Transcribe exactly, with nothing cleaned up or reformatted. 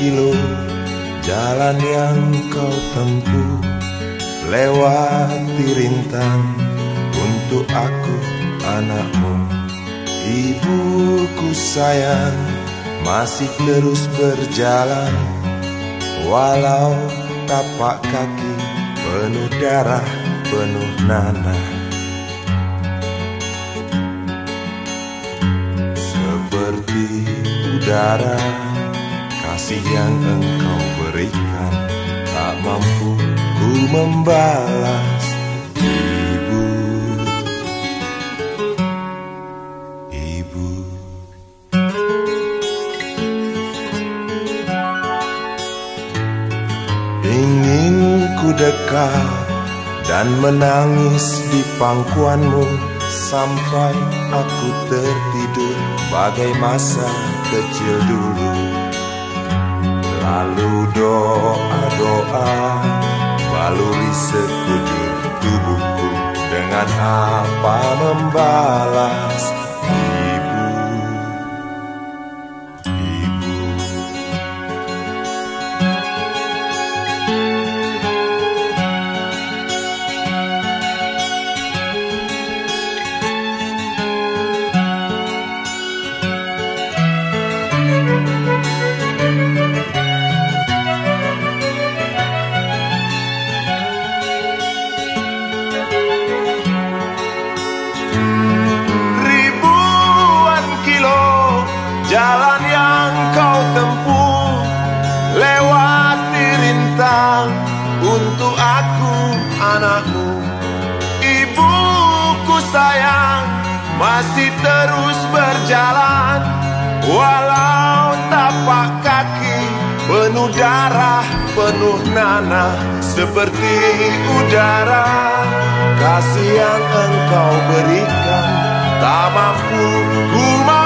kilo jalan yang kau tempuh, lewati rintang untuk aku anakmu. Ibuku sayang masih terus berjalan, walau tapak kaki penuh darah, penuh nanah. Seperti udara, kasih yang engkau berikan tak mampu ku membalas. Ibu, Ibu, ingin ku dekat dan menangis di pangkuanmu sampai aku tertidur bagai masa kecil dulu. Lalu doa-doa baluri sekujur tubuhku, dengan apa membalas. Ibu, Ibu, jalan yang kau tempuh, lewati rintang untuk aku anakmu. Ibuku sayang masih terus berjalan, walau tapak kaki penuh darah, penuh nanah. Seperti udara, kasih yang engkau berikan tak mampu ku